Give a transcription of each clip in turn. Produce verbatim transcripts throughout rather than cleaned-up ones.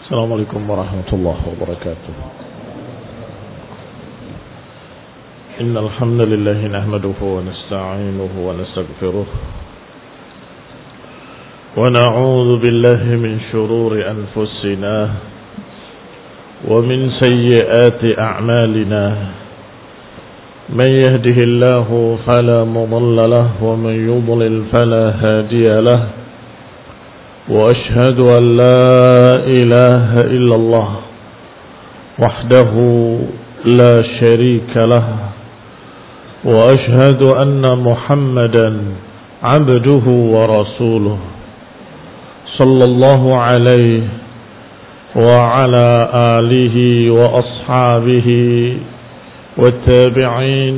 السلام عليكم ورحمة الله وبركاته. إن الحمد لله نحمده ونستعينه ونستغفره ونعوذ بالله من شرور أنفسنا ومن سيئات أعمالنا. من يهده الله فلا مضل له ومن يضلل فلا هادي له. وأشهد أن لا إله إلا الله وحده لا شريك له. وأشهد أن محمدا عبده ورسوله صلى الله عليه وعلى آله وأصحابه والتابعين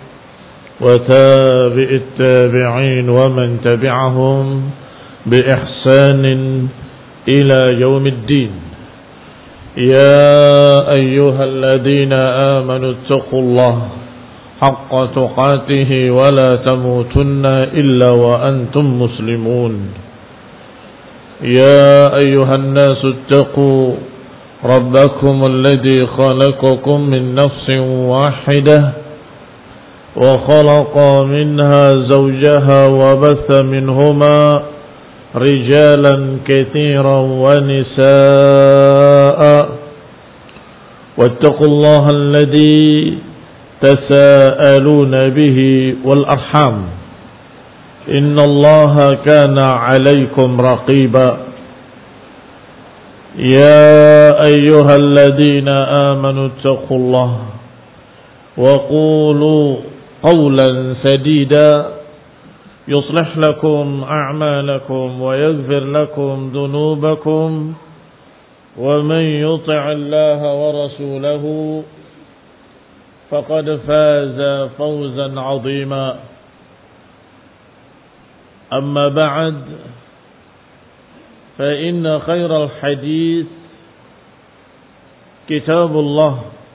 وتابع التابعين ومن تبعهم بإحسان إلى يوم الدين. يا أيها الذين آمنوا اتقوا الله حق تقاته ولا تموتن إلا وأنتم مسلمون. يا أيها الناس اتقوا ربكم الذي خلقكم من نفس واحدة وخلق منها زوجها وبث منهما رجالا كثيرا ونساء. واتقوا الله الذي تساءلون به والأرحام إن الله كان عليكم رقيبا. يا أيها الذين آمنوا اتقوا الله وقولوا قولا سديدا يصلح لكم أعمالكم ويغفر لكم ذنوبكم ومن يطع الله ورسوله فقد فاز فوزا عظيما. أما بعد فإن خير الحديث كتاب الله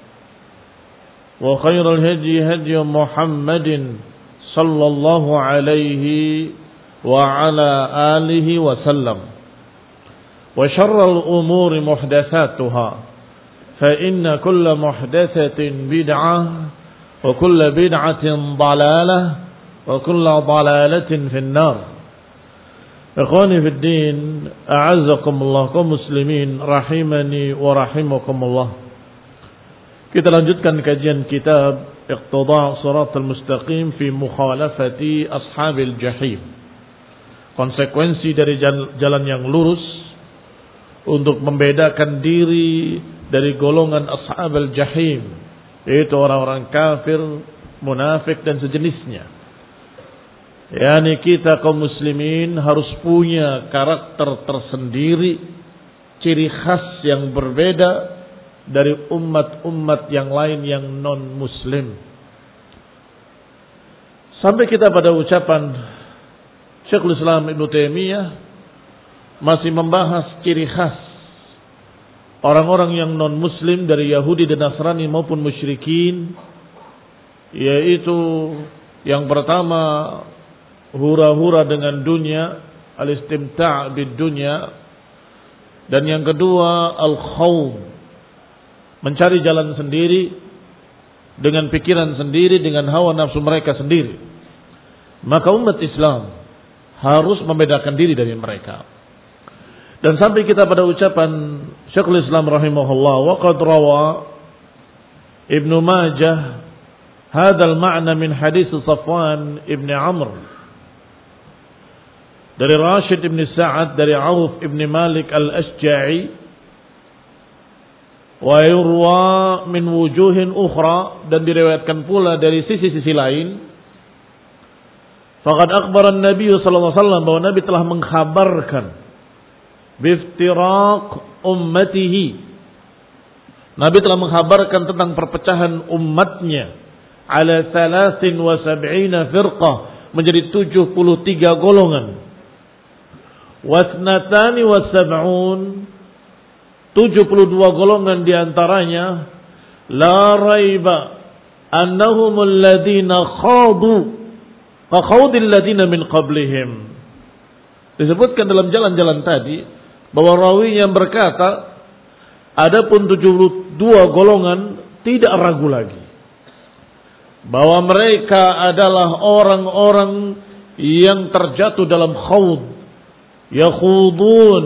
وخير الهدي هدي محمد صلى الله عليه وعلى آله وسلم. وشر الأمور محدثاتها فإن كل محدثة بدعة وكل بدعة ضلالة وكل ضلالة في النار. إخواني في الدين أعزكم الله كمسلمين رحمني ورحمكم الله. Kita lanjutkan kajian kitab Iqtida' Shiratal Mustaqim fi Mukhalafati Ashabil Jahim. Konsekuensi dari jalan yang lurus untuk membedakan diri dari golongan Ashabil Jahim, yaitu orang-orang kafir, munafik dan sejenisnya. Yani kita kaum muslimin harus punya karakter tersendiri, ciri khas yang berbeda dari umat-umat yang lain yang non-muslim. Sampai kita pada ucapan Syekhul Islam Ibnu Taimiyah masih membahas ciri khas orang-orang yang non-muslim dari Yahudi dan Nasrani maupun musyrikin, yaitu yang pertama hura-hura dengan dunia, al-istimta' bid dunya, dan yang kedua al-khawm, mencari jalan sendiri dengan pikiran sendiri, dengan hawa nafsu mereka sendiri. Maka umat Islam harus membedakan diri dari mereka. Dan sampai kita pada ucapan Syekhul Islam rahimahullah, wa qad rawa Ibnu Majah hadzal ma'na min hadis Safwan ibn Amr dari Rashid ibn Sa'ad dari Auf ibn Malik al-Ashja'i, wa yurwa min wujuhin ukhra, dan diriwayatkan pula dari sisi-sisi lain. Faqad akhbara an-nabiy sallallahu alaihi wasallam, bahwa Nabi telah mengkhabarkan biftiraq ummatihi. Nabi telah mengkhabarkan tentang perpecahan umatnya ala thalathin wa sab'ina firqah, menjadi tujuh puluh tiga golongan. Wasnatani wa sab'un, tujuh puluh dua golongan diantaranya la raiba annahum alladhina khadu ka khawdil ladina min qablihim. Disebutkan dalam jalan-jalan tadi bahwa rawi yang berkata Adapun tujuh puluh dua golongan tidak ragu lagi bahwa mereka adalah orang-orang yang terjatuh dalam khawd, yakhudun,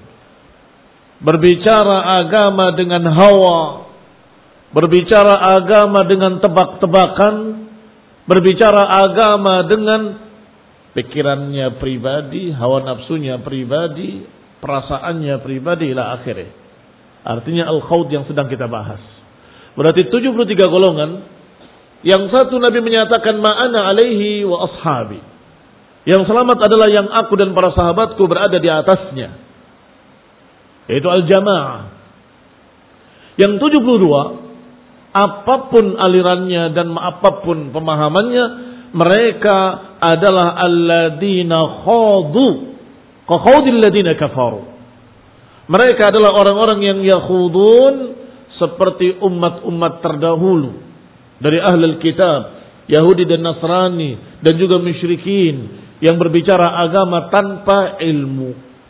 berbicara agama dengan hawa, berbicara agama dengan tebak-tebakan, berbicara agama dengan pikirannya pribadi, hawa nafsunya pribadi, perasaannya pribadi, ila akhirnya. Artinya al-khawd yang sedang kita bahas. Berarti tujuh puluh tiga golongan. Yang satu Nabi menyatakan ma'ana alaihi wa ashabi. Yang selamat adalah yang aku dan para sahabatku berada di atasnya. Yaitu al-jamaah. Yang tujuh puluh dua, apapun alirannya dan apapun pemahamannya, mereka adalah alladzina khadu ka khawdil ladzina kafaru. Mereka adalah orang-orang yang yakhudun seperti umat-umat terdahulu dari ahlul kitab, Yahudi dan Nasrani, dan juga musyrikin yang berbicara agama tanpa ilmu.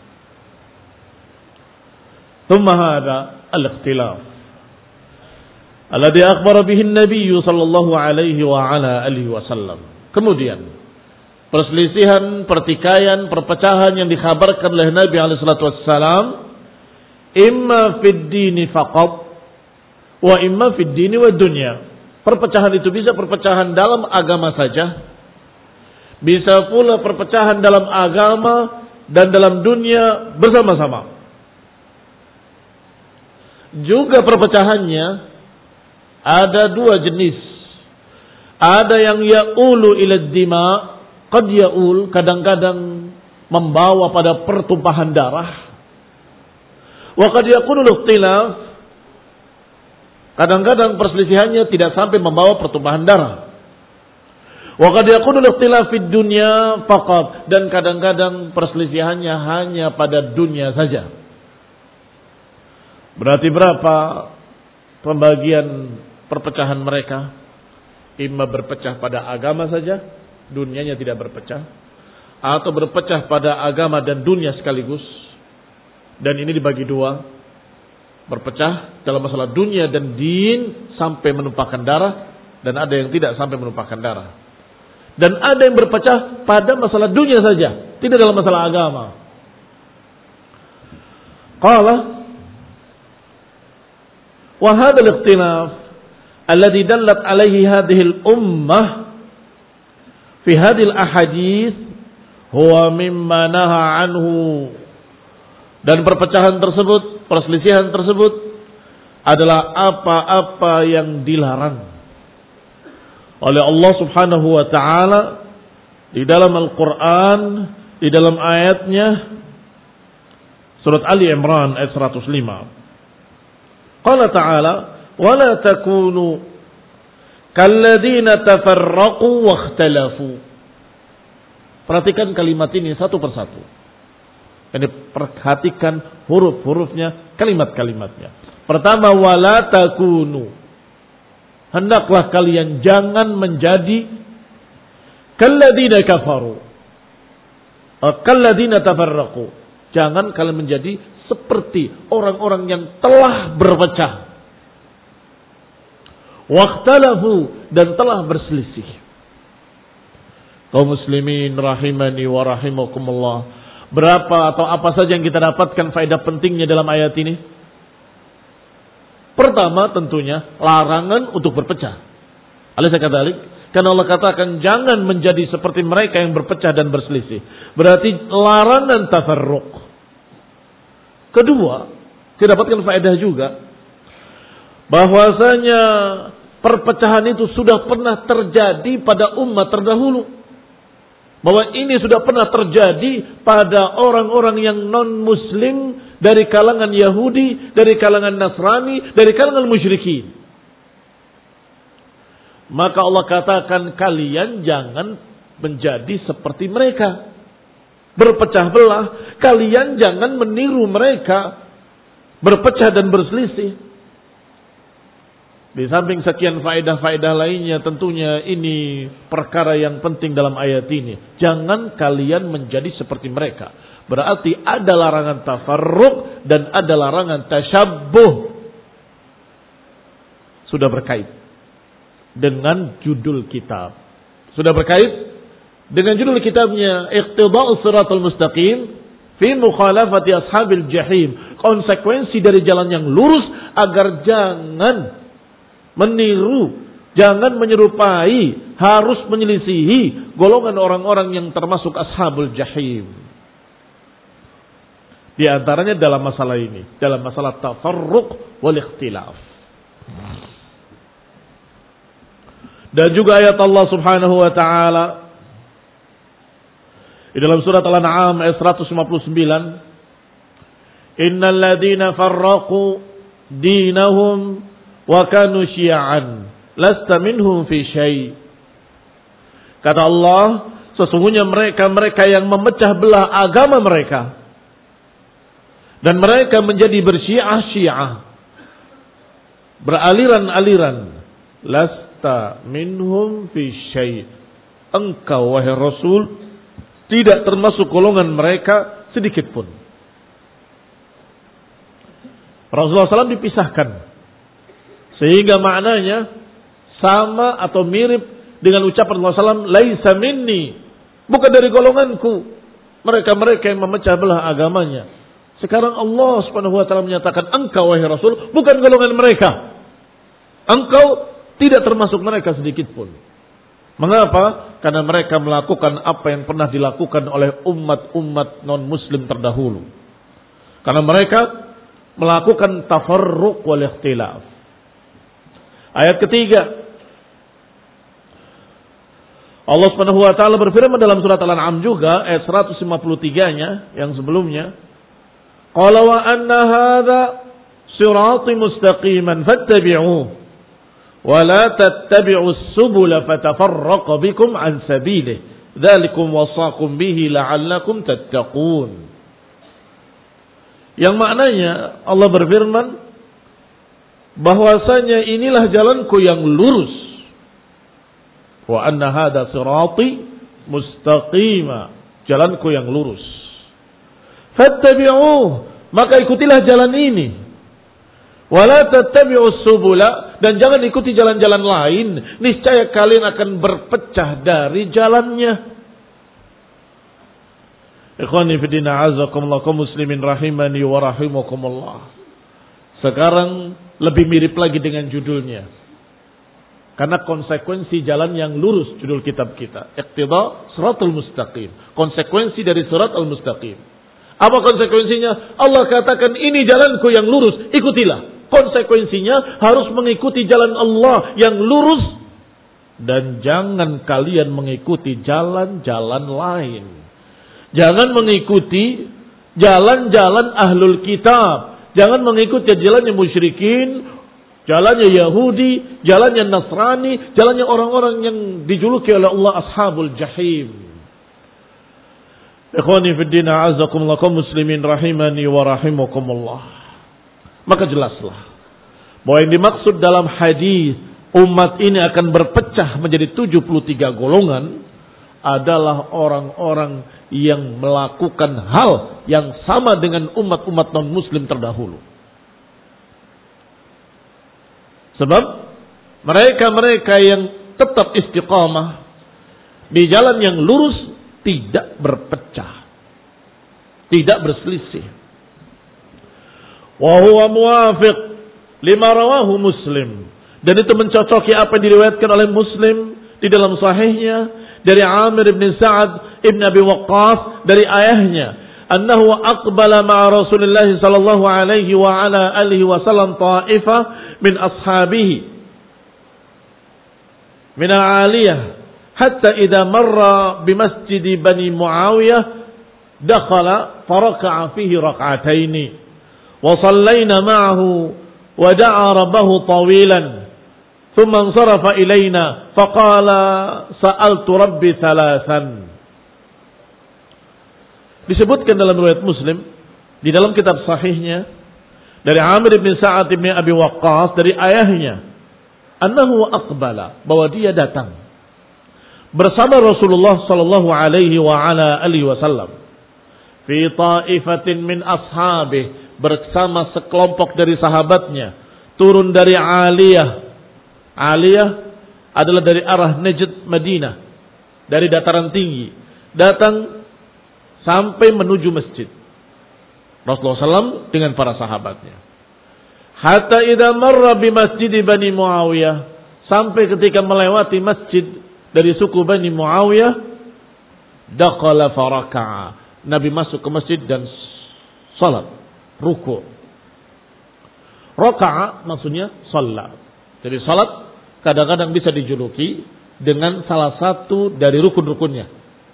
Thumma hada al-ikhtilaf alladhi akhbara bihi an-nabiy sallallahu alaihi wa ala alihi wasallam. Kemudian perselisihan, pertikaian, perpecahan yang dikhabarkan oleh Nabi alaihi salatu wassalam, imma fid dini faqat wa imma fid dini wad dunya. Perpecahan itu bisa perpecahan dalam agama saja, bisa pula perpecahan dalam agama dan dalam dunia bersama-sama. Juga perpecahannya ada dua jenis. Ada yang ya'ulu ila dima, qad ya'ul, kadang-kadang membawa pada pertumpahan darah. Wa qad yakunu ikhtilaf, kadang-kadang perselisihannya tidak sampai membawa pertumpahan darah. Wa qad yakunu ikhtilaf fid dunya faqat, dan kadang-kadang perselisihannya hanya pada dunia saja. Berarti berapa pembagian perpecahan mereka? Imma berpecah pada agama saja, dunianya tidak berpecah, atau berpecah pada agama dan dunia sekaligus. Dan ini dibagi dua, berpecah dalam masalah dunia dan din sampai menumpahkan darah, dan ada yang tidak sampai menumpahkan darah. Dan ada yang berpecah pada masalah dunia saja, tidak dalam masalah agama. Qala wa hadha al-ikhtilaf alladhi dallat alayhi hadhihi al-ummah fi hadhihi al-ahadith huwa mimma naha anhu. Dan perpecahan tersebut, perselisihan tersebut adalah apa-apa yang dilarang oleh Allah Subhanahu wa taala di dalam Al-Qur'an, di dalam ayatnya surat Ali Imran ayat seratus lima. Qala ta'ala, "Wa la takunu kalladzina tafarraqu wa ikhtalafu." Perhatikan kalimat ini satu persatu. Ini perhatikan huruf-hurufnya, kalimat-kalimatnya. Pertama, wala takunu. Hendaklah kalian jangan menjadi kalladzina kafaru. Kalladzina tafarraqu. Jangan kalian menjadi seperti orang-orang yang telah berpecah. Waqtalafu, dan telah berselisih. Kaum muslimin rahimani wa rahimakumullah. Berapa atau apa saja yang kita dapatkan faedah pentingnya dalam ayat ini? Pertama tentunya larangan untuk berpecah. Alaysa kadzalik? Karena Allah katakan jangan menjadi seperti mereka yang berpecah dan berselisih. Berarti larangan tafarruq. Kedua, kita dapatkan faedah juga bahwasanya perpecahan itu sudah pernah terjadi pada umat terdahulu. Bahwa ini sudah pernah terjadi pada orang-orang yang non-muslim dari kalangan Yahudi, dari kalangan Nasrani, dari kalangan musyrikin. Maka Allah katakan kalian jangan menjadi seperti mereka. Berpecah belah, kalian jangan meniru mereka. Berpecah dan berselisih. Di samping sekian faedah-faedah lainnya, tentunya ini perkara yang penting dalam ayat ini. Jangan kalian menjadi seperti mereka. Berarti ada larangan tafarruq dan ada larangan tasyabbuh. Sudah berkait dengan judul kitab. Sudah berkait dengan judul kitabnya Iqtida'us Shiratal Mustaqim fi mukhalafati ashabil jahim. Konsekuensi dari jalan yang lurus agar jangan meniru, jangan menyerupai, harus menyelisihi golongan orang-orang yang termasuk ashabul jahim. Di antaranya dalam masalah ini, dalam masalah tafarruq wal ikhtilaf. Dan juga ayat Allah Subhanahu wa taala di dalam surat Al-An'am ayat seratus lima puluh sembilan, innal ladzina farraqu dinahum wa kanu syi'an lasta minhum fi syai'. Kata Allah, sesungguhnya mereka-mereka yang memecah belah agama mereka dan mereka menjadi bersyiah-syiah, beraliran-aliran, lasta minhum fi syai'. Engkau wahai Rasul tidak termasuk golongan mereka sedikit pun. Rasulullah shallallahu alaihi wasallam dipisahkan sehingga maknanya sama atau mirip dengan ucapan Rasulullah shallallahu alaihi wasallam, laisa minni, bukan dari golonganku mereka-mereka yang memecah belah agamanya. Sekarang Allah Subhanahu wa taala menyatakan, engkau wahai Rasul bukan golongan mereka. Engkau tidak termasuk mereka sedikit pun. Mengapa? Karena mereka melakukan apa yang pernah dilakukan oleh umat-umat non-muslim terdahulu. Karena mereka melakukan tafarruq wal ikhtilaf. Ayat ketiga, Allah Subhanahu wa taala berfirman dalam surat Al-An'am juga ayat seratus lima puluh tiga-nya yang sebelumnya, qala wa anna hadza sirati mustaqiman fattabi'uhu ولا تتبعوا السبل فتفرق بكم عن سبيله ذلكم وصاكم به لعلكم تتقون. Yang maknanya Allah berfirman bahwasanya inilah jalanku yang lurus. Wa anna hadza sirati mustaqima, jalanku yang lurus. Fattabi'uh, maka ikutilah jalan ini. Wala tattabi'us subula, dan jangan ikuti jalan-jalan lain, niscaya kalian akan berpecah dari jalannya. Ikhwani fi din, a'azzakumullah, kaum muslimin rahimani wa rahimakumullah. Sekarang lebih mirip lagi dengan judulnya. Karena konsekuensi jalan yang lurus judul kitab kita. Iqtida' Shiratal Mustaqim. Konsekuensi dari Shiratal Mustaqim. Apa konsekuensinya? Allah katakan ini jalanku yang lurus, ikutilah. Konsekuensinya harus mengikuti jalan Allah yang lurus. Dan jangan kalian mengikuti jalan-jalan lain. Jangan mengikuti jalan-jalan ahlul kitab. Jangan mengikuti jalannya musyrikin, jalannya Yahudi, jalannya Nasrani, jalannya orang-orang yang dijuluki oleh Allah ashabul jahim. Ikhwani fi din, a'azzakumullah, kaum muslimin rahimani wa rahimakumullah. Maka jelaslah bahwa yang dimaksud dalam hadis umat ini akan berpecah menjadi tujuh puluh tiga golongan adalah orang-orang yang melakukan hal yang sama dengan umat-umat non-muslim terdahulu. Sebab mereka-mereka yang tetap istiqamah di jalan yang lurus tidak berpecah, tidak berselisih. Wa huwa muwafiq lima rawahu Muslim, dan itu mencocoki apa yang diriwayatkan oleh Muslim di dalam sahihnya dari Amir bin Sa'ad ibn Abi Waqqas dari ayahnya, annahu aqbala ma'a Rasulillah sallallahu alaihi wa ala alihi wasallam ta'ifah min ashabihi min al-aliyah hatta idza marra bi masjid Bani Muawiyah dakhala faraka'a fihi rak'ataini wa sallayna ma'ahu wa da'a rabbahu tawilan thumma insarafa ilaina faqala sa'altu rabbi thalathan. Disebutkan dalam riwayat Muslim di dalam kitab sahihnya dari Amir bin Sa'ad bin Abi Waqqas dari ayahnya, annahu aqbala, bahwa dia datang bersama Rasulullah sallallahu alaihi wa ala alihi wasallam fi ta'ifatin min ashabih, bersama sekelompok dari sahabatnya, turun dari Aliyah. Aliyah adalah dari arah Najd Madinah, dari dataran tinggi, datang sampai menuju masjid Rasulullah shallallahu alaihi wasallam dengan para sahabatnya. Hatta idza marra bi masjid Bani Muawiyah, sampai ketika melewati masjid dari suku Bani Muawiyah, dakhala faraka'a, Nabi masuk ke masjid dan salat, ruku'. Raka'a maksudnya salat. Jadi salat kadang-kadang bisa dijuluki dengan salah satu dari rukun-rukunnya.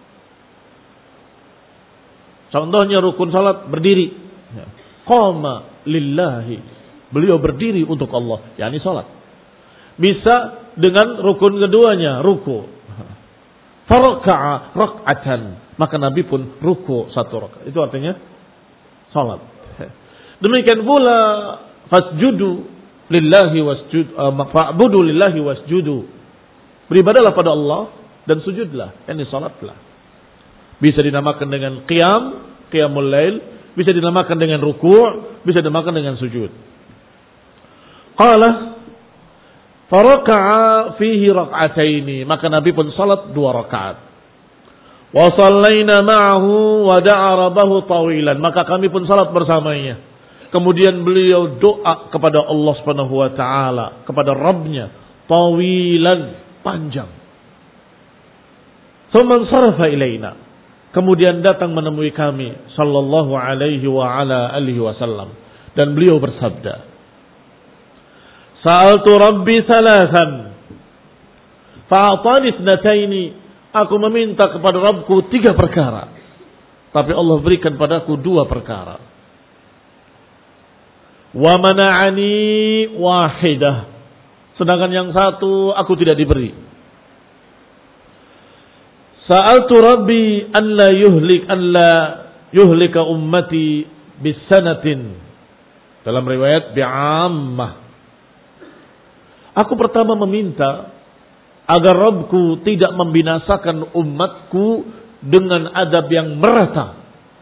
Contohnya rukun salat berdiri. Qama lillahi, beliau berdiri untuk Allah, yakni salat. Bisa dengan rukun keduanya, ruku. Faraka'a rak'atan, maka Nabi pun ruku satu rakaat. Itu artinya salat. Demikian pula fasjudu lillahi wasjud, fa'budu lillahi wasjudu. Beribadahlah pada Allah dan sujudlah, yakni salatlah. Bisa dinamakan dengan qiyam, qiyamul lail, bisa dinamakan dengan ruku', bisa dinamakan dengan sujud. Qala faraka'a fihi rak'ataini, maka Nabi pun salat dua rakaat. Wa shallaina ma'ahu wa da'a rabbahu tawilan, maka kami pun salat bersamanya. Kemudian beliau doa kepada Allah Subhanahu wa taala, kepada Rabbnya, tawilan, panjang. Tsumma sarafa ilaina, kemudian datang menemui kami sallallahu alaihi wa ala alihi wasallam, dan beliau bersabda, Sa'altu Rabbi thalathan fa'atani ithnataini, aku meminta kepada Rabbku tiga perkara, tapi Allah berikan padaku dua perkara. Wa mana'ani wahidah, sedangkan yang satu aku tidak diberi. Sa'altu Rabbi an la yuhlik an la yuhlika ummati bisanatin, dalam riwayat bi'ammah. Aku pertama meminta agar Rabbku tidak membinasakan umatku dengan adab yang merata.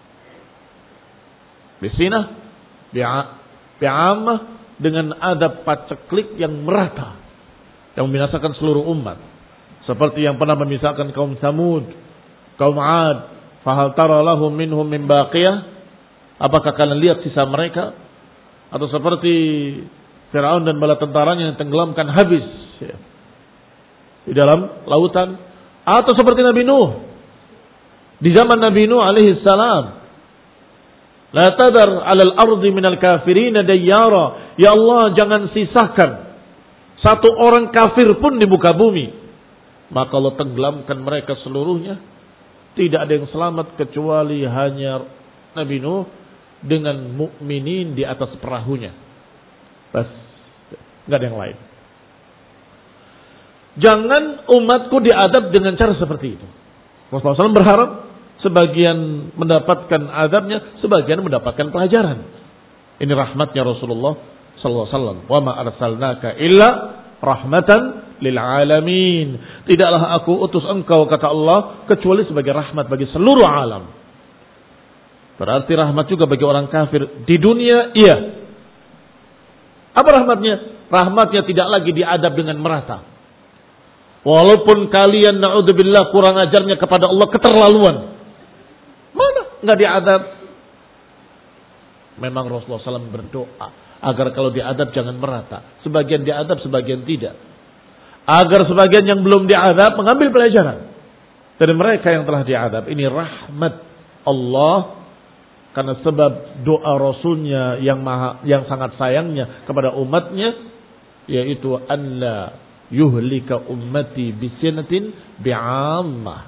Bisinah, bi'ammah, dengan adab paceklik yang merata, yang membinasakan seluruh umat. Seperti yang pernah memisahkan kaum Samud, kaum Ad. Fahal tara lahum minhum min baqiyah, apakah kalian lihat sisa mereka? Atau seperti Firaun dan bala tentaranya yang tenggelamkan habis ya, di dalam lautan. Atau seperti Nabi Nuh, di zaman Nabi Nuh alaihi salam, la tadar 'alal ardi minal kafirin dayyara, ya Allah jangan sisakan satu orang kafir pun di muka bumi. Maka Allah tenggelamkan mereka seluruhnya. Tidak ada yang selamat kecuali hanya Nabi Nuh dengan mukminin di atas perahunya. Bas, nggak ada yang lain. Jangan umatku diadab dengan cara seperti itu. Rasulullah shallallahu alaihi wasallam berharap sebagian mendapatkan adabnya, sebagian mendapatkan pelajaran. Ini rahmatnya Rasulullah shallallahu alaihi wasallam. Wa ma arsalnaka illa rahmatan lil alamin. Tidaklah aku utus engkau, kata Allah, kecuali sebagai rahmat bagi seluruh alam. Berarti rahmat juga bagi orang kafir di dunia, iya. Apa rahmatnya? Rahmatnya tidak lagi diadab dengan merata. Walaupun kalian na'udzubillah kurang ajarnya kepada Allah, keterlaluan, mana nggak diadab? Memang Rasulullah shallallahu alaihi wasallam berdoa agar kalau diadab jangan merata. Sebagian diadab, sebagian tidak. Agar sebagian yang belum diadab mengambil pelajaran dari mereka yang telah diadab. Ini rahmat Allah. Karena sebab doa Rasulnya yang maha, yang sangat sayangnya kepada umatnya, yaitu alla yuhlika ummati bisinatin bi'ammah.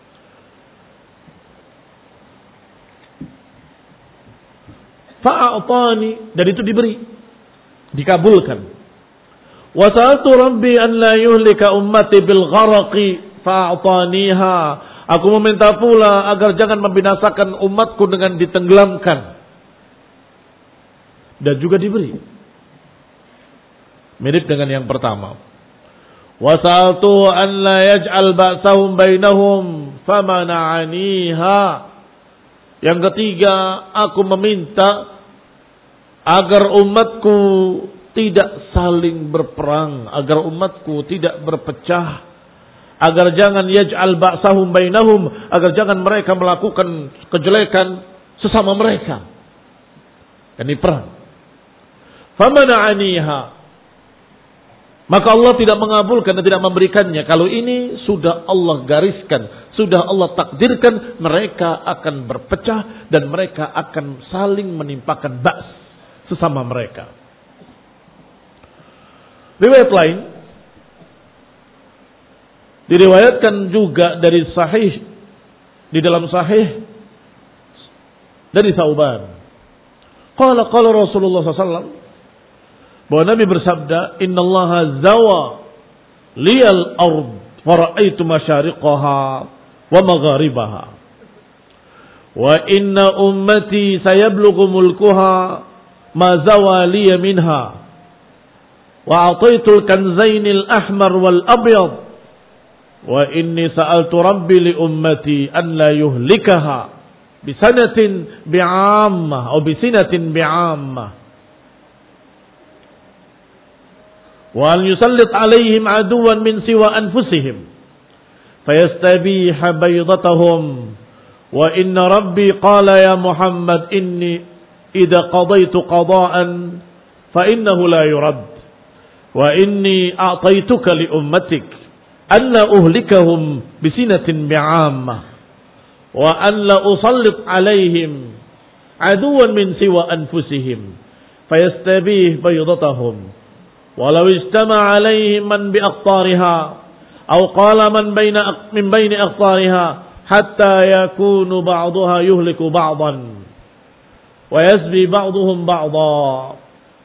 Fa'atani, dan itu diberi, dikabulkan. Wa sa'altu Rabbi an la yuhlika ummati bil gharaqi fa'ataniha. Aku meminta pula agar jangan membinasakan umatku dengan ditenggelamkan. Dan juga diberi. Mirip dengan yang pertama. Wasaltu an la yaj'al ba'sahum bainahum famana'aniha. Yang ketiga, aku meminta agar umatku tidak saling berperang, agar umatku tidak berpecah, agar jangan yaj'al ba'sahum bainahum, agar jangan mereka melakukan kejelekan sesama mereka. Ini perang. Famana'aniha, maka Allah tidak mengabulkan dan tidak memberikannya. Kalau ini sudah Allah gariskan, sudah Allah takdirkan, mereka akan berpecah dan mereka akan saling menimpakan ba's sesama mereka. Riwayat lain diriwayatkan juga dari sahih, di dalam sahih dari Thauban. Qala qala Rasulullah sallallahu alaihi wasallam, bahwa Nabi bersabda, innallaha zawa liyal ard fara'aitu masyariqaha wa magharibaha wa inna ummati sayablughu mulkuha ma zawa liya minha wa a'taitul kanzainil ahmar wal abyad wa inni sa'altu rabbi li ummati an la yuhlikaha bisanatin bi'ammah atau bisinatin bi'ammah wa an yusallit alaihim aduwan min siwa anfusihim fayastabiha baydatahum wa inna rabbi qala ya Muhammad inni idza qadaitu qada'an fa innahu la yurad wa inni a'taituka li ummatik an la uhlikahum bisinatin bi'ammah wa an la usallit alaihim aduwan min siwa anfusihim fayastabih baydatahum walau istama alaihim man bi aqtariha aw qala man baina min baini aqtariha hatta yakunu ba'daha yuhliku ba'dan wa yasbi ba'duhum ba'dha.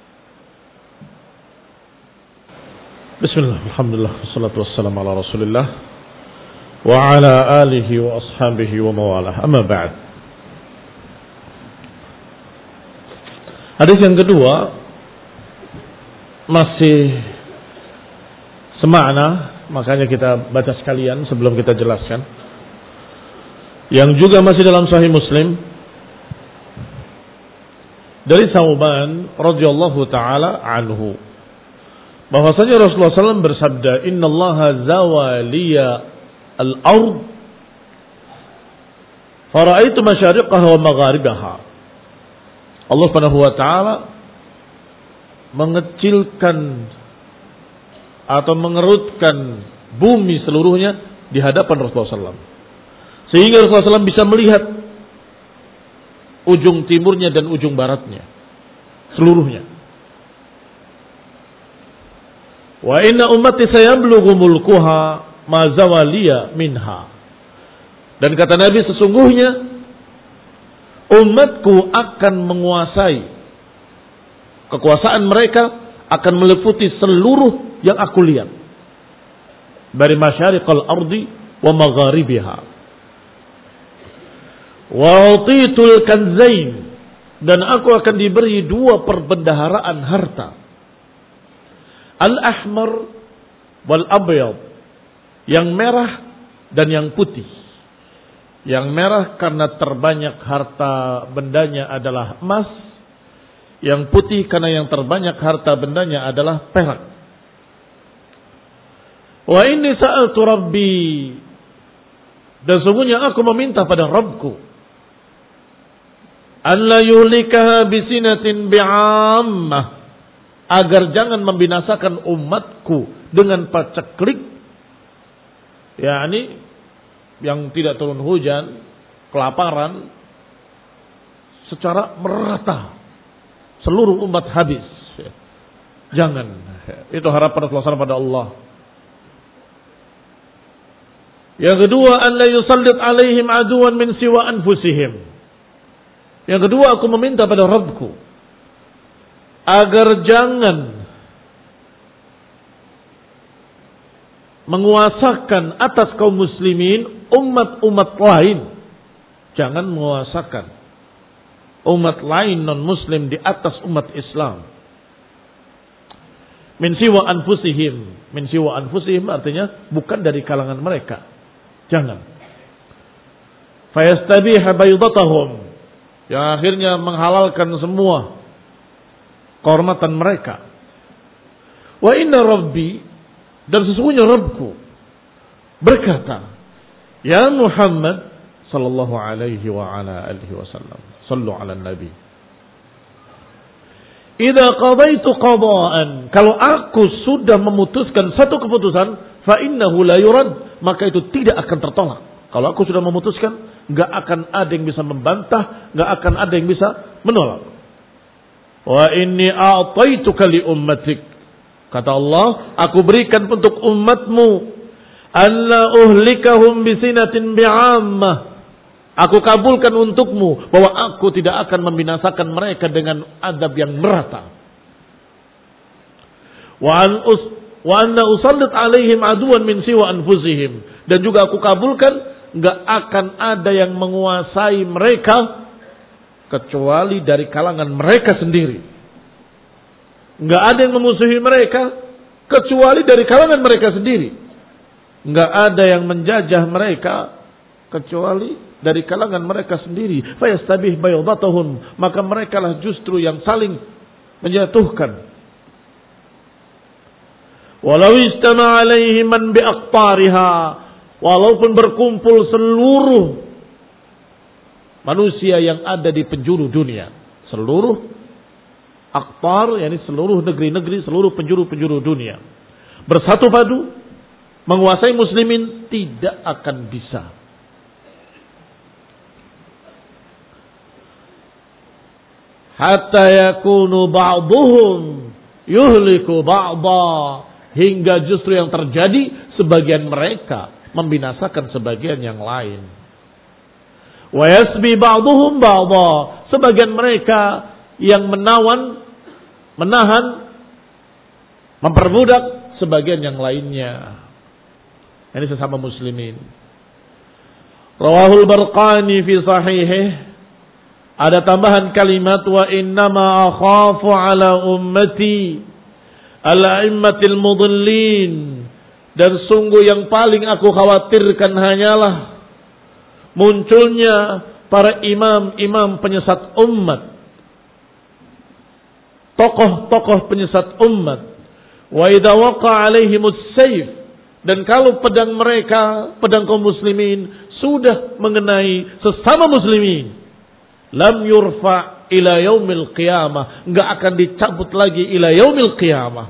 Bismillah, alhamdulillah, wassalatu wassalamu ala Rasulillah wa ala alihi wa ashabihi wa mawalah. Amma ba'd. Hadis yang kedua masih semakna, makanya kita baca sekalian sebelum kita jelaskan. Yang juga masih dalam Sahih Muslim dari Thauban radhiyallahu taala anhu, bahwasanya Rasulullah sallallahu alaihi wasallam bersabda, innallaha zawaliya al-ard fara'aitu masyariqaha wa magharibaha. Allah Subhanahu wa taala mengecilkan atau mengerutkan bumi seluruhnya di hadapan Rasulullah sallallahu alaihi wasallam, sehingga Rasulullah sallallahu alaihi wasallam bisa melihat ujung timurnya dan ujung baratnya seluruhnya. Wa inna ummati sayablughu mulkuha ma zawaliya minha. Dan kata Nabi, sesungguhnya umatku akan menguasai, kekuasaan mereka akan meliputi seluruh yang aku lihat dari masyariqal ardi wa magharibiha. Wa utitul kanzain, dan aku akan diberi dua perbendaharaan harta, al-ahmar wal abyad, yang merah dan yang putih. Yang merah karena terbanyak harta bendanya adalah emas, yang putih karena yang terbanyak harta bendanya adalah perak. Wa inni sa'altu rabbi, dan sungguhnya aku meminta pada Rabbku, an la yuhlikaha bisinatin bi'ammah, agar jangan membinasakan umatku dengan paceklik, yakni yang tidak turun hujan, kelaparan, secara merata seluruh umat habis. Jangan. Itu harapan Rasulullah pada Allah. Yang kedua, an la yusallit alaihim aduwan min siwa anfusihim. Yang kedua, aku meminta pada Rabbku agar jangan menguasakan atas kaum muslimin umat-umat lain. Jangan menguasakan umat lain non-muslim di atas umat Islam. Min siwa anfusihim. Min siwa anfusihim artinya bukan dari kalangan mereka. Jangan. Fayastabiha baydatahum, yang akhirnya menghalalkan semua kehormatan mereka. Wa inna Rabbi, dan sesungguhnya Rabbku berkata, ya Muhammad sallallahu alaihi wa ala alihi wasallam, sallu ala nabi. Idza qadaitu qada'an, kalau aku sudah memutuskan satu keputusan, fa innahu la yurad, maka itu tidak akan tertolak. Kalau aku sudah memutuskan, enggak akan ada yang bisa membantah, enggak akan ada yang bisa menolak. Wa inni a'taituka li ummatik, kata Allah, aku berikan untuk umatmu, alla uhlikahum bisinatin bi'ammah, aku kabulkan untukmu bahwa aku tidak akan membinasakan mereka dengan adab yang merata. Wa an us wa anna usallit alaihim aduwan min siwa anfusihim, dan juga aku kabulkan enggak akan ada yang menguasai mereka kecuali dari kalangan mereka sendiri. Enggak ada yang memusuhi mereka kecuali dari kalangan mereka sendiri. Enggak ada yang menjajah mereka kecuali dari kalangan mereka sendiri. Fayastabih baydatahum, maka mereka lah justru yang saling menjatuhkan. Walau istama alaihi man biaqtariha, walaupun berkumpul seluruh manusia yang ada di penjuru dunia, seluruh aqtar, yakni seluruh negeri-negeri, seluruh penjuru-penjuru dunia, bersatu padu menguasai muslimin, tidak akan bisa. Hatta yakunu ba'duhum yuhliku ba'da, hingga justru yang terjadi sebagian mereka membinasakan sebagian yang lain. Wa yasbi ba'duhum ba'da, sebagian mereka yang menawan, menahan, memperbudak sebagian yang lainnya. Ini sesama muslimin. Rawahul Barqani fi sahihih, ada tambahan kalimat, wa innama akhafu ala ummati al-a'immatil mudallin, dan sungguh yang paling aku khawatirkan hanyalah munculnya para imam-imam penyesat umat, tokoh-tokoh penyesat umat. Wa idza waqa alaihimus sayf, dan kalau pedang mereka, pedang kaum muslimin sudah mengenai sesama muslimin, lam yurfa ila yaumil qiyamah, enggak akan dicabut lagi ila yaumil qiyamah.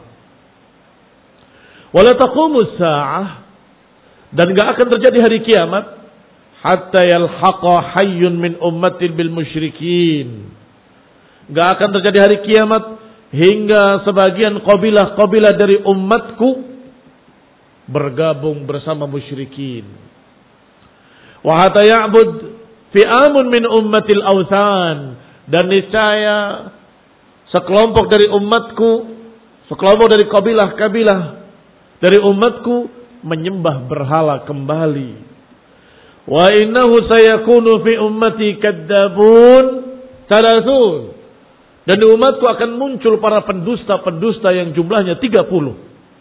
Wala taqumus saah, dan enggak akan terjadi hari kiamat, hatta yalhaqa hayyun min ummatil bil musyrikin, enggak akan terjadi hari kiamat hingga sebagian kabilah-kabilah dari umatku bergabung bersama musyrikin. Wa hatta ya'bud fi'amun min ummatil awthan, dan niscaya sekelompok dari umatku, sekelompok dari kabilah-kabilah dari umatku menyembah berhala kembali. Wa innahu sayakunu fi ummati kadzabun thalathun, dan di umatku akan muncul para pendusta-pendusta yang jumlahnya tiga puluh.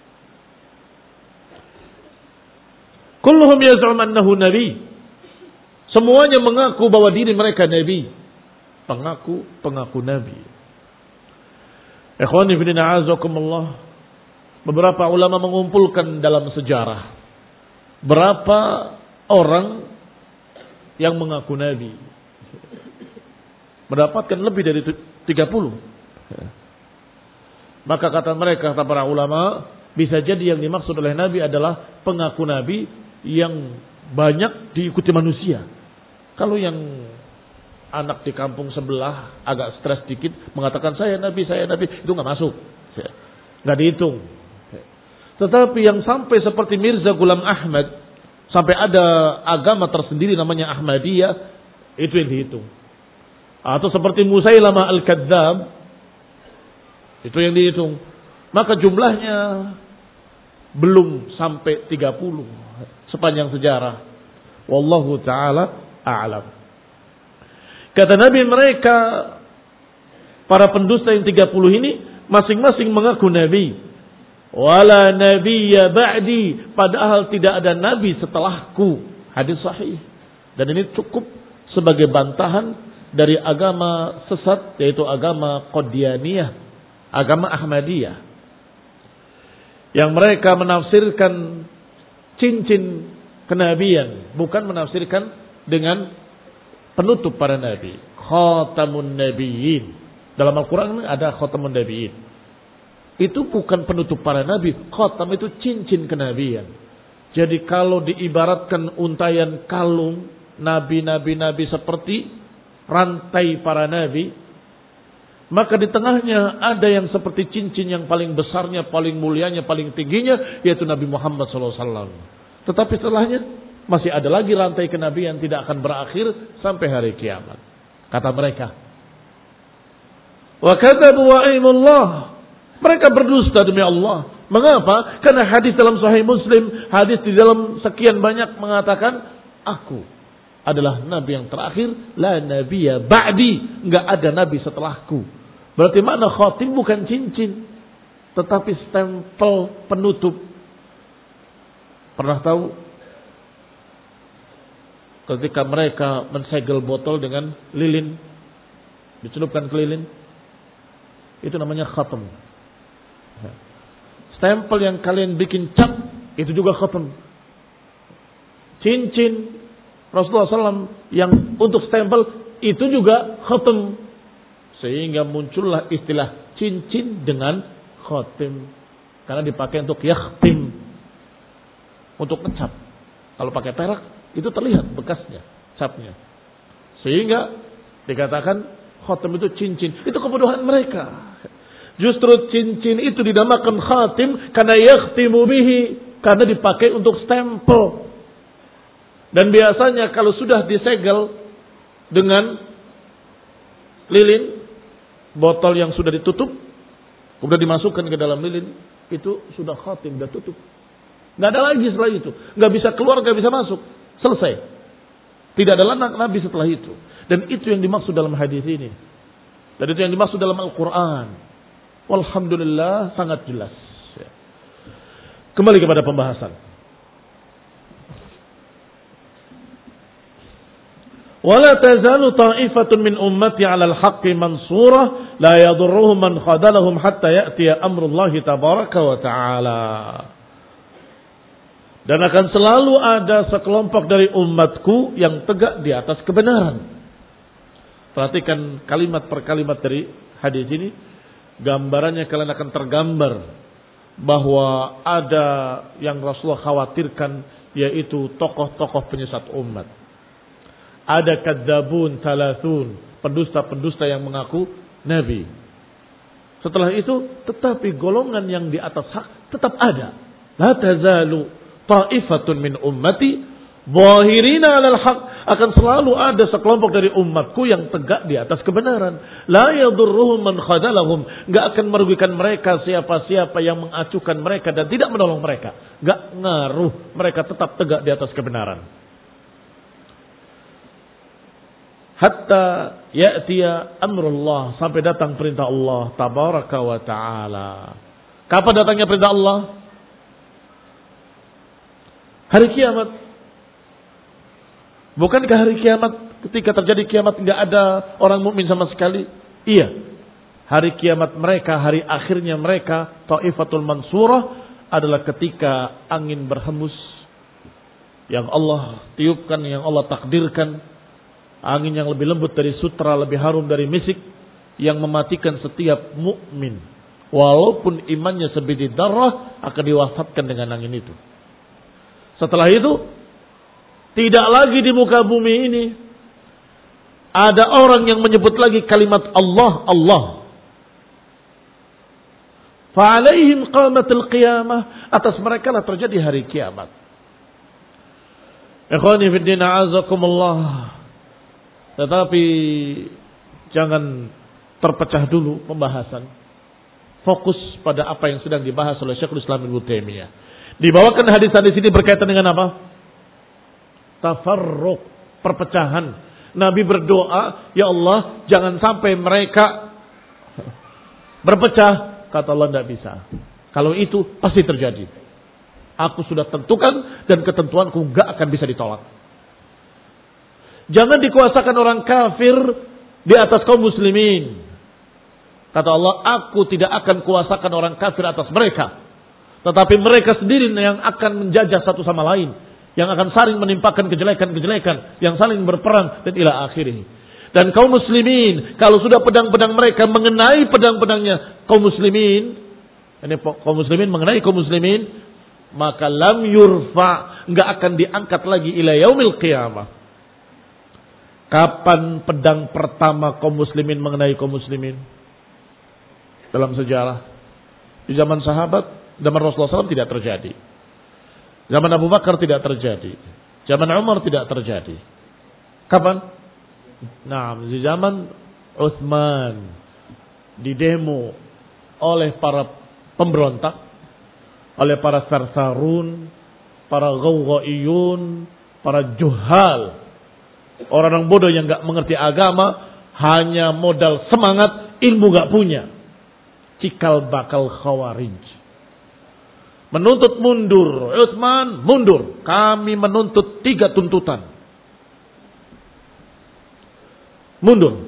Kulluhum yaz'um annahu nabi, semuanya mengaku bahwa diri mereka nabi, pengaku-pengaku nabi. Ikhwani fillah azakumullah, beberapa ulama mengumpulkan dalam sejarah berapa orang yang mengaku nabi, mendapatkan lebih dari tiga puluh. Maka kata mereka, kata para ulama, bisa jadi yang dimaksud oleh nabi adalah pengaku nabi yang banyak diikuti manusia. Kalau yang anak di kampung sebelah agak stres dikit mengatakan saya nabi, saya nabi, itu nggak masuk, nggak dihitung. Tetapi yang sampai seperti Mirza Ghulam Ahmad, sampai ada agama tersendiri namanya Ahmadiyah, itu yang dihitung. Atau seperti Musailamah Al-Kadzab, itu yang dihitung. Maka jumlahnya belum sampai tiga puluh sepanjang sejarah. Wallahu ta'ala a'lam. Kata Nabi, mereka para pendusta yang tiga puluh ini masing-masing mengaku nabi. Wala nabiyya ba'di, padahal tidak ada nabi setelahku. Hadis sahih. Dan ini cukup sebagai bantahan dari agama sesat, yaitu agama Qadianiyah, agama Ahmadiyah, yang mereka menafsirkan cincin kenabian, bukan menafsirkan dengan penutup para nabi. Khatamun Nabiyyin. Dalam Al-Quran ada Khatamun Nabiyyin. Itu bukan penutup para nabi. Khatam itu cincin kenabian. Jadi kalau diibaratkan untayan kalung nabi-nabi-nabi seperti rantai para nabi, maka di tengahnya ada yang seperti cincin yang paling besarnya, paling mulianya, paling tingginya, yaitu Nabi Muhammad shallallahu alaihi wasallam. Tetapi setelahnya masih ada lagi rantai kenabian, tidak akan berakhir sampai hari kiamat. Kata mereka, wa kadzabu wa'imullah. Mereka berdusta demi Allah. Mengapa? Karena hadis dalam Sahih Muslim, hadis di dalam sekian banyak mengatakan, aku adalah nabi yang terakhir, la nabiyya ba'di, enggak ada nabi setelahku. Berarti mana khatim bukan cincin, tetapi stempel penutup. Pernah tahu ketika mereka mensegel botol dengan lilin, dicelupkan ke lilin, itu namanya khatam. Stempel yang kalian bikin cap, itu juga khatam. Cincin Rasulullah shallallahu alaihi wasallam yang untuk stempel, itu juga khatam. Sehingga muncullah istilah cincin dengan khatim. Karena dipakai untuk yakhtim, untuk ngecap. Kalau pakai perak, itu terlihat bekasnya, capnya. Sehingga dikatakan khatim itu cincin. Itu kebodohan mereka. Justru cincin itu dinamakan khatim karena yakhtimu bihi, karena dipakai untuk stempel. Dan biasanya kalau sudah disegel dengan lilin, botol yang sudah ditutup, kemudian dimasukkan ke dalam lilin, itu sudah khatim, sudah tutup. Nggak ada lagi setelah itu. Nggak bisa keluar, nggak bisa masuk. Selesai. Tidak ada anak nabi setelah itu. Dan itu yang dimaksud dalam hadis ini. Dan itu yang dimaksud dalam Al-Quran. Walhamdulillah sangat jelas. Kembali kepada pembahasan. Wala tazalu ta'ifatun min ummati 'alal haqqi mansurah la yadurruhum man khadalahum hatta ya'tiya amrullahi tabaraka wa ta'ala. Dan akan selalu ada sekelompok dari umatku yang tegak di atas kebenaran. Perhatikan kalimat per kalimat dari hadis ini. Gambarannya kalian akan tergambar bahwa ada yang Rasulullah khawatirkan, yaitu tokoh-tokoh penyesat umat. Ada kadzabun thalathun, pendusta-pendusta yang mengaku nabi. Setelah itu, tetapi golongan yang di atas hak tetap ada. La tazalu ta'ifatun min ummati zahirina 'alal haq, akan selalu ada sekelompok dari umatku yang tegak di atas kebenaran. La yadurruhum man khadalahum, enggak akan merugikan mereka siapa-siapa yang mengacukan mereka dan tidak menolong mereka. Enggak ngaruh, mereka tetap tegak di atas kebenaran. Hatta ya'tiya amrullah, sampai datang perintah Allah tabaraka wa ta'ala. Kapan datangnya perintah Allah? Hari kiamat. Bukankah hari kiamat, ketika terjadi kiamat enggak ada orang mukmin sama sekali? Iya. Hari kiamat mereka, hari akhirnya mereka, Ta'ifatul Mansurah, adalah ketika angin berhembus yang Allah tiupkan, yang Allah takdirkan, angin yang lebih lembut dari sutra, lebih harum dari misik, yang mematikan setiap mukmin. Walaupun imannya sebiji darah, akan diwafatkan dengan angin itu. Setelah itu, tidak lagi di muka bumi ini ada orang yang menyebut lagi kalimat Allah, Allah. Fa'alaihim qamatul qiyamah, atas mereka lah terjadi hari kiamat. Ikhwani fi din, a'azakumullah. Tetapi jangan terpecah dulu pembahasan. Fokus pada apa yang sedang dibahas oleh Syekhul Islam Ibnu Taimiyah. Dibawakan hadis-hadis ini berkaitan dengan apa? Tafarruq, perpecahan. Nabi berdoa, ya Allah, jangan sampai mereka berpecah. Kata Allah, tidak bisa. Kalau itu pasti terjadi. Aku sudah tentukan dan ketentuanku gak akan bisa ditolak. Jangan dikuasakan orang kafir di atas kaum muslimin. Kata Allah, aku tidak akan kuasakan orang kafir atas mereka. Tetapi mereka sendiri yang akan menjajah satu sama lain. Yang akan saling menimpakan kejelekan-kejelekan. Yang saling berperang dan ila akhirih. Dan kaum muslimin, kalau sudah pedang-pedang mereka mengenai pedang-pedangnya kaum muslimin. Ini kaum muslimin mengenai kaum muslimin. Maka lam yurfa. Enggak akan diangkat lagi ila yaumil qiyamah. Kapan pedang pertama kaum muslimin mengenai kaum muslimin? Dalam sejarah. Di zaman sahabat, zaman Rasulullah shallallahu alaihi wasallam tidak terjadi. Zaman Abu Bakar tidak terjadi. Zaman Umar tidak terjadi. Kapan? Nah, di zaman Utsman. Di demo oleh para pemberontak. Oleh para sarsarun. Para gawghaiyun. Para juhal. Orang-orang bodoh yang gak mengerti agama. Hanya modal semangat. Ilmu gak punya. Cikal bakal khawarij. Menuntut mundur. Utsman mundur. Kami menuntut tiga tuntutan. Mundur.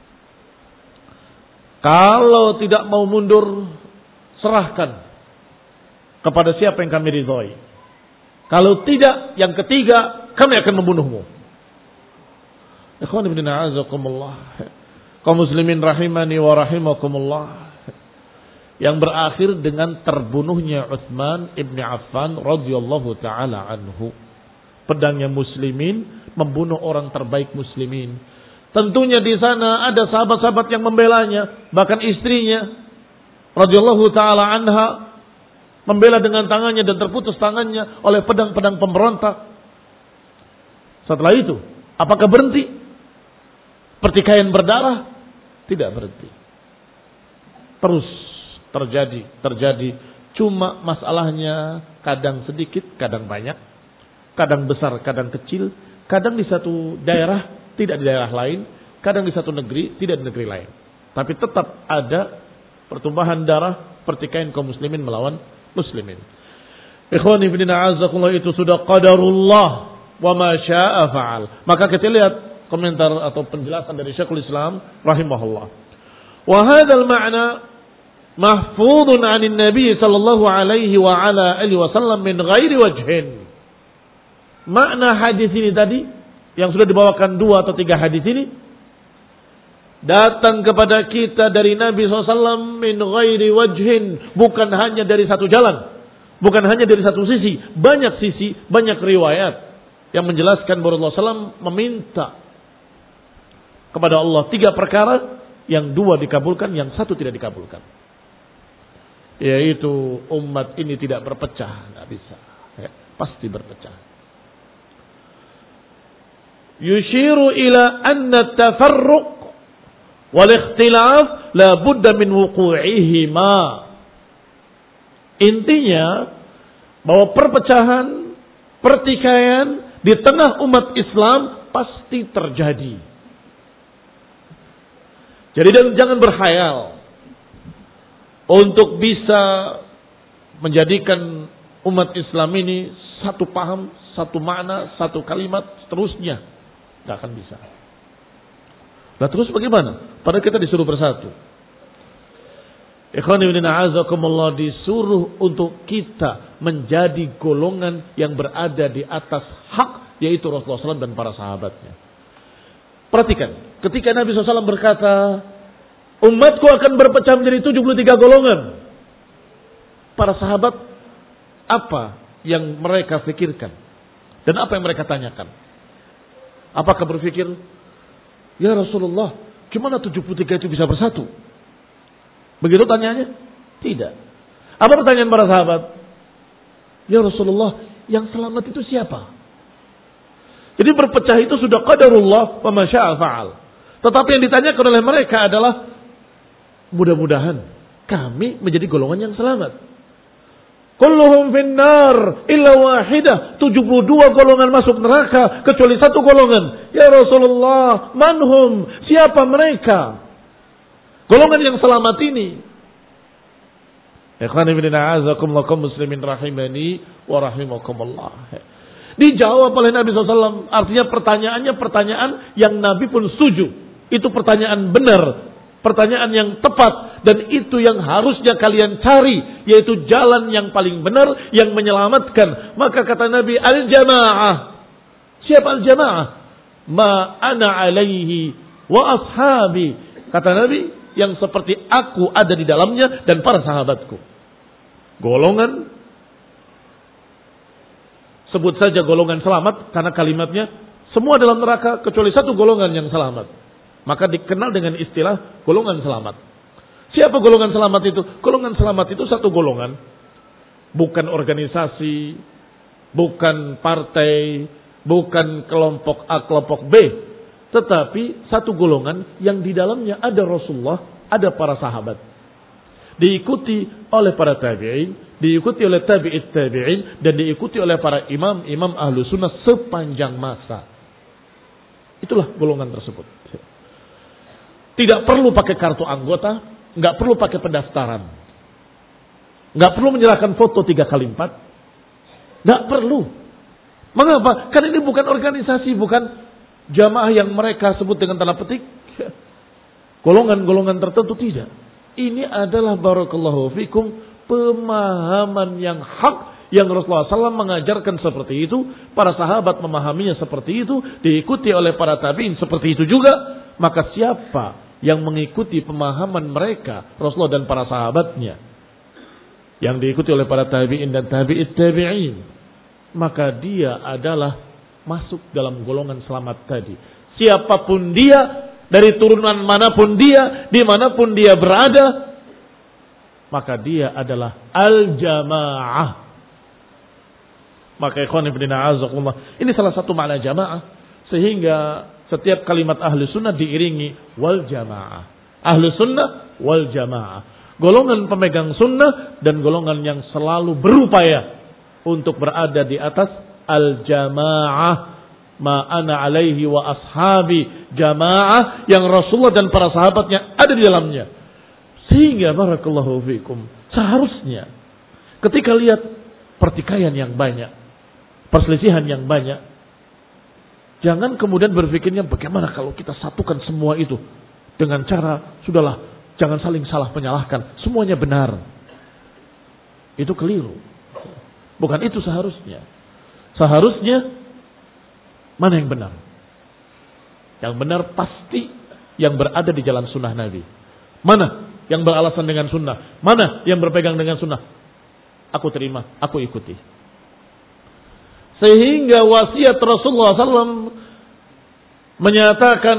Kalau tidak mau mundur, serahkan kepada siapa yang kami ridhoi. Kalau tidak, yang ketiga, kami akan membunuhmu. Ikhwan ibn a'azakumullah. Kaum muslimin rahimani wa rahimakumullah. Yang berakhir dengan terbunuhnya Utsman ibn Affan radhiyallahu taala anhu. Pedangnya muslimin membunuh orang terbaik muslimin. Tentunya di sana ada sahabat-sahabat yang membelanya, bahkan istrinya radhiyallahu taala anha membela dengan tangannya dan terputus tangannya oleh pedang-pedang pemberontak. Setelah itu, apakah berhenti? Pertikaian berdarah? Tidak berhenti. Terus terjadi, terjadi. Cuma masalahnya kadang sedikit, kadang banyak. Kadang besar, kadang kecil. Kadang di satu daerah, tidak di daerah lain. Kadang di satu negeri, tidak di negeri lain. Tapi tetap ada pertumbuhan darah, pertikaian kaum muslimin melawan muslimin. Ikhwani fillah azakumullah, itu sudah qadarullah wa ma syaa fa'al. Maka kita lihat komentar atau penjelasan dari Syekhul Islam rahimahullah. Wa hadzal ma'na mahfudun 'anil Nabi sallallahu alaihi wa ala alihi wasallam min ghairi wajhin. Makna hadis ini tadi yang sudah dibawakan dua atau tiga hadis ini datang kepada kita dari Nabi sallallahu alaihi wasallam min ghairi wajhin, bukan hanya dari satu jalan, bukan hanya dari satu sisi, banyak sisi, banyak riwayat yang menjelaskan bahwa Rasulullah sallallahu alaihi wasallam meminta kepada Allah tiga perkara, yang dua dikabulkan, yang satu tidak dikabulkan. Yaitu umat ini tidak berpecah, nggak bisa, ya, pasti berpecah. Yushiru ila anna tafarruq wal ikhtilaf la budda min wuqu'ihima. Intinya bahwa perpecahan, pertikaian di tengah umat Islam pasti terjadi. Jadi jangan berkhayal untuk bisa menjadikan umat Islam ini satu paham, satu makna, satu kalimat seterusnya. Tidak akan bisa. Nah terus bagaimana? Padahal kita disuruh bersatu. Ikhwani wa a'azakumullah, disuruh untuk kita menjadi golongan yang berada di atas hak, yaitu Rasulullah shallallahu alaihi wasallam dan para sahabatnya. Perhatikan, ketika Nabi shallallahu alaihi wasallam berkata, umatku akan berpecah menjadi tujuh puluh tiga golongan. Para sahabat, apa yang mereka pikirkan? Dan apa yang mereka tanyakan? Apakah berpikir, ya Rasulullah, gimana tujuh puluh tiga itu bisa bersatu? Begitu tanyanya? Tidak. Apa pertanyaan para sahabat? Ya Rasulullah, yang selamat itu siapa? Jadi berpecah itu sudah qadarullah wa ma syaa fa'al. Tetapi yang ditanyakan oleh mereka adalah, mudah-mudahan kami menjadi golongan yang selamat. Kulluhum finnar illa wahidah. tujuh puluh dua golongan masuk neraka kecuali satu golongan. Ya Rasulullah, manhum? Siapa mereka? Golongan yang selamat ini. Ikhwan ibn a'azakumullah kaum muslimin rahimani wa rahimakumullah. Dijawab oleh Nabi shallallahu alaihi wasallam. Artinya pertanyaannya pertanyaan yang Nabi pun setuju. Itu pertanyaan benar, pertanyaan yang tepat, dan itu yang harusnya kalian cari, yaitu jalan yang paling benar yang menyelamatkan. Maka kata Nabi, al-jamaah. Siapa al-jamaah? Ma ana alaihi wa ashabi. Kata Nabi, yang seperti aku ada di dalamnya dan para sahabatku. Golongan, sebut saja golongan selamat, karena kalimatnya semua dalam neraka kecuali satu golongan yang selamat. Maka dikenal dengan istilah golongan selamat. Siapa golongan selamat itu? Golongan selamat itu satu golongan. Bukan organisasi, bukan partai, bukan kelompok A, kelompok B. Tetapi satu golongan yang di dalamnya ada Rasulullah, ada para sahabat. Diikuti oleh para tabi'in, diikuti oleh tabi'it tabi'in, dan diikuti oleh para imam-imam ahlu sunnah sepanjang masa. Itulah golongan tersebut. Tidak perlu pakai kartu anggota, nggak perlu pakai pendaftaran, nggak perlu menyerahkan foto tiga kali empat, nggak perlu. Mengapa? Karena ini bukan organisasi, bukan jamaah yang mereka sebut dengan tanda petik golongan-golongan tertentu, tidak. Ini adalah barakallahu fikum pemahaman yang hak yang Rasulullah shallallahu alaihi wasallam mengajarkan seperti itu, para sahabat memahaminya seperti itu, diikuti oleh para tabi'in seperti itu juga. Maka siapa yang mengikuti pemahaman mereka, Rasulullah dan para sahabatnya, yang diikuti oleh para tabi'in dan tabi'it tabi'in, maka dia adalah masuk dalam golongan selamat tadi. Siapapun dia, dari turunan manapun dia, dimanapun dia berada, maka dia adalah al-jamaah. Maka ikhwan ibn a'azakumullah, ini salah satu makna jamaah, sehingga setiap kalimat ahli sunnah diiringi wal jamaah. Ahli sunnah wal jamaah. Golongan pemegang sunnah dan golongan yang selalu berupaya untuk berada di atas al jamaah. Ma ana alaihi wa ashabi. Jamaah yang Rasulullah dan para sahabatnya ada di dalamnya. Sehingga barakallahu fikum, seharusnya ketika lihat pertikaian yang banyak, perselisihan yang banyak, jangan kemudian berpikirnya bagaimana kalau kita satukan semua itu dengan cara, sudahlah, jangan saling salah menyalahkan, semuanya benar. Itu keliru. Bukan itu seharusnya. Seharusnya mana yang benar? Yang benar pasti yang berada di jalan sunnah Nabi. Mana yang beralasan dengan sunnah? Mana yang berpegang dengan sunnah? Aku terima, aku ikuti. Sehingga wasiat Rasulullah sallallahu alaihi wasallam menyatakan,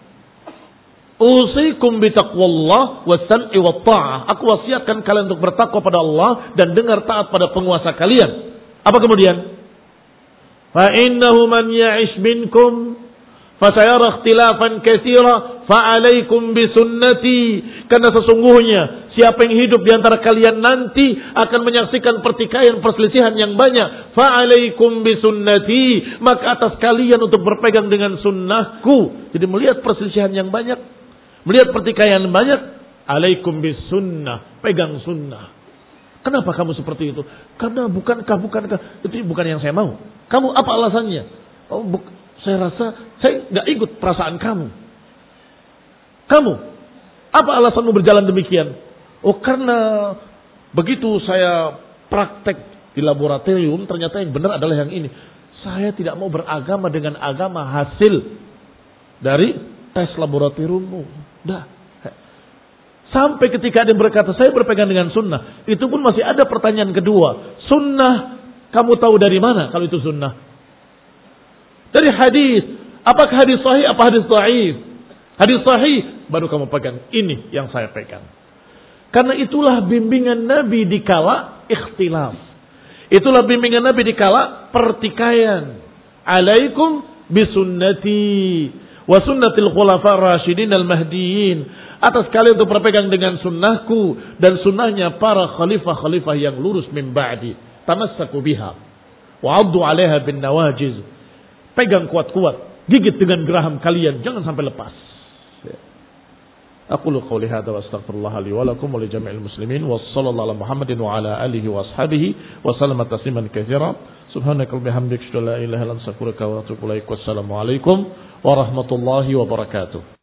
usikum bitaqwallah was-sam'i wat-ta'ah. Aku wasiatkan kalian untuk bertakwa pada Allah dan dengar taat pada penguasa kalian. Apa kemudian? Fa innahu man ya'ish minkum fasayara ikhtilafan katsira fa 'alaikum bisunnati. Karena sesungguhnya siapa yang hidup di antara kalian nanti akan menyaksikan pertikaian perselisihan yang banyak. Fa 'alaikum bisunnati, maka atas kalian untuk berpegang dengan sunnahku. Jadi melihat perselisihan yang banyak, melihat pertikaian banyak, 'alaikum bisunnah, pegang sunnah. Kenapa kamu seperti itu? Karena bukankah bukankah itu bukan yang saya mau. Kamu apa alasannya? Oh, buk, saya rasa saya nggak ikut perasaan kamu. Kamu apa alasanmu berjalan demikian? Oh, karena begitu saya praktek di laboratorium ternyata yang benar adalah yang ini. Saya tidak mau beragama dengan agama hasil dari tes laboratoriummu. Dah. Sampai ketika ada yang berkata, saya berpegang dengan sunnah. Itu pun masih ada pertanyaan kedua. Sunnah, kamu tahu dari mana kalau itu sunnah? Dari hadis. Apakah hadis sahih, apa hadis dhaif? Hadis sahih, baru kamu pegang. Ini yang saya pegang. Karena itulah bimbingan Nabi dikala ikhtilaf. Itulah bimbingan Nabi dikala pertikaian. Alaikum bisunnati wa sunnatil khulafa rasyidin al-mahdiyin. Atas kalian untuk berpegang dengan sunnahku dan sunnahnya para khalifah-khalifah yang lurus min ba'di. Tamassaku biha wa 'addu 'alaiha bin nawajiz. Pegang kuat-kuat, gigit dengan geraham kalian, jangan sampai lepas. Aqulu qouli hadza wa astaghfirullah li wa lakum wa li jami'il muslimin wa sallallahu ala Muhammadin wa ala alihi wa ashabihi wa sallama tasliman katsira. Subhanaka wa bihamdika, la ilaha illa anta, astaghfiruka wa atubu ilaik. Wassalamu alaikum warahmatullahi wabarakatuh.